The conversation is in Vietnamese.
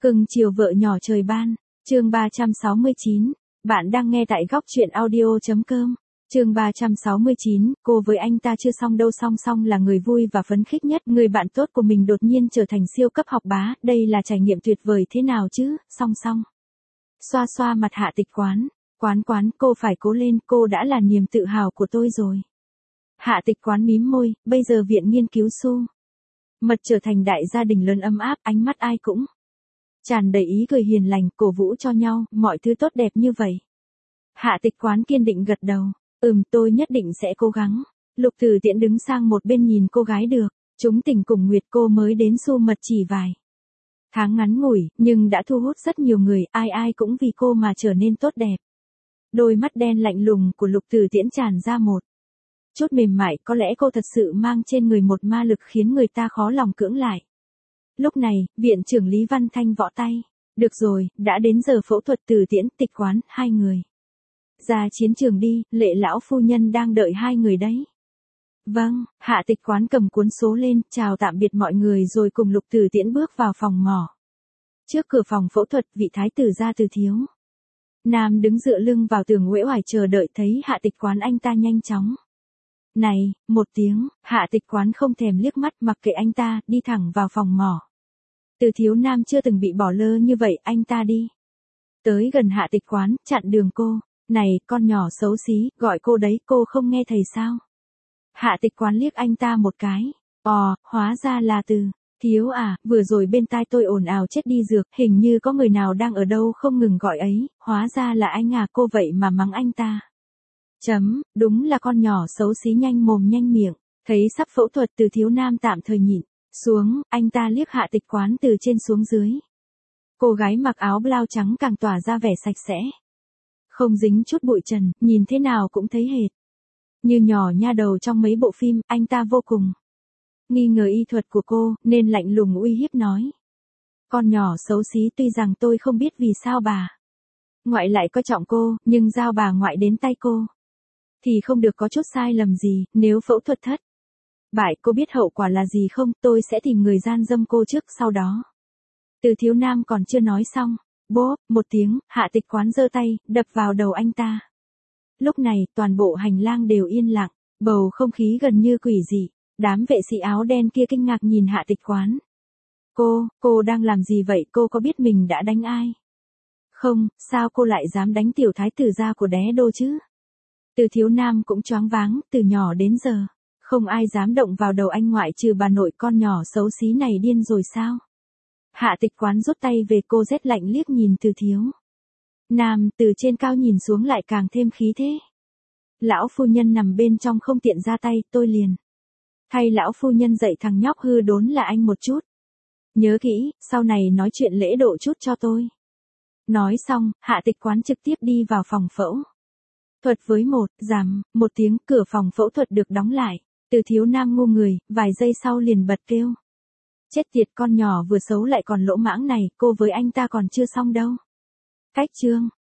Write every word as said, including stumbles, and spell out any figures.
Cưng chiều vợ nhỏ trời ban, chương ba trăm sáu mươi chín. Bạn đang nghe tại góc truyện audio chấm com. Chương ba trăm sáu mươi chín, cô với anh ta chưa xong đâu, song song là người vui và phấn khích nhất, người bạn tốt của mình đột nhiên trở thành siêu cấp học bá, đây là trải nghiệm tuyệt vời thế nào chứ, song song. Xoa xoa mặt Hạ Tịch Quán, Quán Quán, cô phải cố lên, cô đã là niềm tự hào của tôi rồi. Hạ Tịch Quán mím môi, bây giờ viện nghiên cứu su mật trở thành đại gia đình lớn ấm áp, ánh mắt ai cũng tràn đầy ý cười hiền lành, cổ vũ cho nhau, mọi thứ tốt đẹp như vậy. Hạ Tịch Quán kiên định gật đầu, ừm, tôi nhất định sẽ cố gắng. Lục Tử Tiễn đứng sang một bên nhìn cô gái được, chúng tình cùng nguyệt, cô mới đến su mật chỉ vài tháng ngắn ngủi, nhưng đã thu hút rất nhiều người, ai ai cũng vì cô mà trở nên tốt đẹp. Đôi mắt đen lạnh lùng của Lục Tử Tiễn tràn ra một chút mềm mại, có lẽ cô thật sự mang trên người một ma lực khiến người ta khó lòng cưỡng lại. Lúc này, viện trưởng Lý Văn Thanh võ tay. Được rồi, đã đến giờ phẫu thuật. Tử Tiễn, Tịch Quán, hai người ra chiến trường đi, Lệ lão phu nhân đang đợi hai người đấy. Vâng, Hạ Tịch Quán cầm cuốn số lên, chào tạm biệt mọi người rồi cùng Lục Tử Tiễn bước vào phòng mổ. Trước cửa phòng phẫu thuật, vị thái tử gia Từ Thiếu Nam đứng dựa lưng vào tường uể oải chờ đợi, thấy Hạ Tịch Quán anh ta nhanh chóng này, một tiếng, Hạ Tịch Quán không thèm liếc mắt, mặc kệ anh ta, đi thẳng vào phòng mổ. Từ Thiếu Nam chưa từng bị bỏ lơ như vậy, anh ta đi tới gần Hạ Tịch Quán, chặn đường cô. Này, con nhỏ xấu xí, gọi cô đấy, cô không nghe thầy sao? Hạ Tịch Quán liếc anh ta một cái. Ồ, hóa ra là Từ Thiếu à, vừa rồi bên tai tôi ồn ào chết đi dược, hình như có người nào đang ở đâu không ngừng gọi ấy, hóa ra là anh à, cô vậy mà mắng anh ta. Chấm, đúng là con nhỏ xấu xí, nhanh mồm nhanh miệng. Thấy sắp phẫu thuật, Từ Thiếu Nam tạm thời nhịn xuống, anh ta liếc Hạ Tịch Quán từ trên xuống dưới. Cô gái mặc áo blau trắng càng tỏa ra vẻ sạch sẽ, không dính chút bụi trần, nhìn thế nào cũng thấy hệt như nhỏ nha đầu trong mấy bộ phim. Anh ta vô cùng nghi ngờ y thuật của cô, nên lạnh lùng uy hiếp nói. Con nhỏ xấu xí, tuy rằng tôi không biết vì sao bà ngoại lại coi trọng cô, nhưng giao bà ngoại đến tay cô thì không được có chút sai lầm gì, nếu phẫu thuật thất bại, cô biết hậu quả là gì không? Tôi sẽ tìm người gian dâm cô trước, sau đó. Từ Thiếu Nam còn chưa nói xong, bốp, một tiếng, Hạ Tịch Quán giơ tay, đập vào đầu anh ta. Lúc này, toàn bộ hành lang đều yên lặng, bầu không khí gần như quỷ dị. Đám vệ sĩ áo đen kia kinh ngạc nhìn Hạ Tịch Quán. Cô, cô đang làm gì vậy? Cô có biết mình đã đánh ai không? Sao cô lại dám đánh tiểu thái tử gia của Đế đô chứ? Từ Thiếu Nam cũng choáng váng, từ nhỏ đến giờ không ai dám động vào đầu anh ngoại trừ bà nội. Con nhỏ xấu xí này điên rồi sao? Hạ Tịch Quán rút tay về, cô rét lạnh liếc nhìn Từ Thiếu Nam, từ trên cao nhìn xuống lại càng thêm khí thế. Lão phu nhân nằm bên trong không tiện ra tay, tôi liền thay lão phu nhân dạy thằng nhóc hư đốn là anh một chút. Nhớ kỹ, sau này nói chuyện lễ độ chút cho tôi. Nói xong, Hạ Tịch Quán trực tiếp đi vào phòng phẫu thuật với một giảm, một tiếng, cửa phòng phẫu thuật được đóng lại. Từ Thiếu Nam ngu người, vài giây sau liền bật kêu. Chết tiệt, con nhỏ vừa xấu lại còn lỗ mãng này, cô với anh ta còn chưa xong đâu. Cách chương